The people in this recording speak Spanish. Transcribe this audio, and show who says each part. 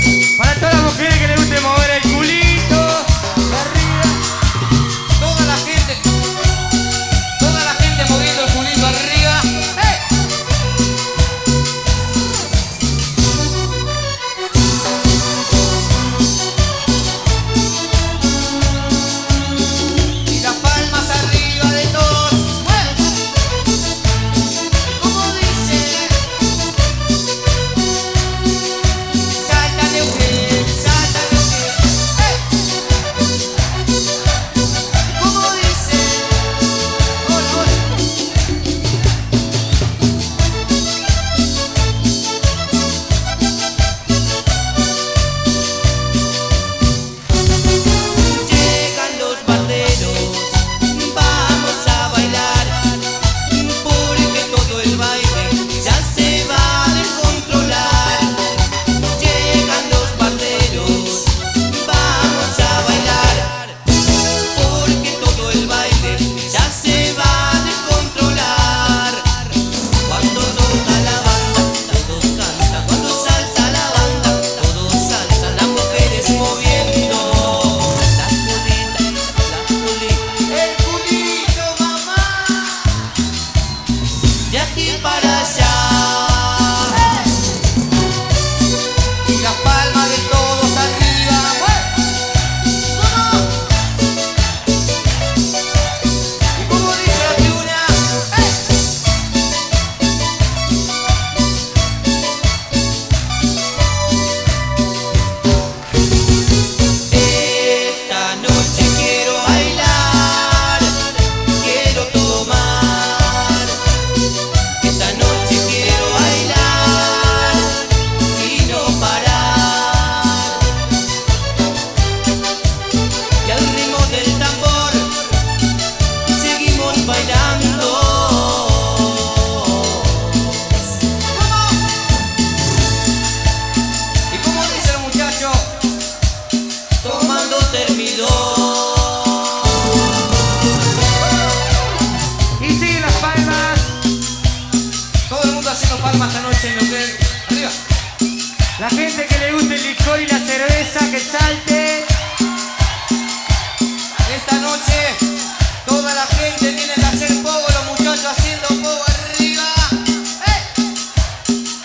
Speaker 1: Para todas las mujeres que les guste mover el culito de arriba.
Speaker 2: Toda la gente moviendo el culito arriba. ¡Hey! Y las palmas arriba de todos. ¡Mueve! ¿Cómo dice? Salta de usted, salta de usted. ¡Hey! ¿Cómo dice? Hola, hola. Llegan los banderos, vamos a bailar, porque todo el baile ya se va a descontrolar. Llegan los banderos, vamos a bailar, porque todo el baile ya se va a descontrolar. Cuando toca la banda, todos cantan. Cuando salta la banda, todos saltan. Las mujeres moviendo las colitas, el culito, mamá. De aquí para allá. Y las palmas de todos arriba. ¡Vamos! ¿Y cómo dice la tribuna? Esta noche quiero bailar, quiero tomar. Esta noche quiero bailar y no parar. Y al ritmo del tambor seguimos bailando. ¿Cómo? ¿Y cómo dice el muchacho? Tomando terminó.
Speaker 1: Y siguen las palmas.
Speaker 2: Todo el mundo haciendo palmas esta noche en lo que arriba.
Speaker 1: La gente que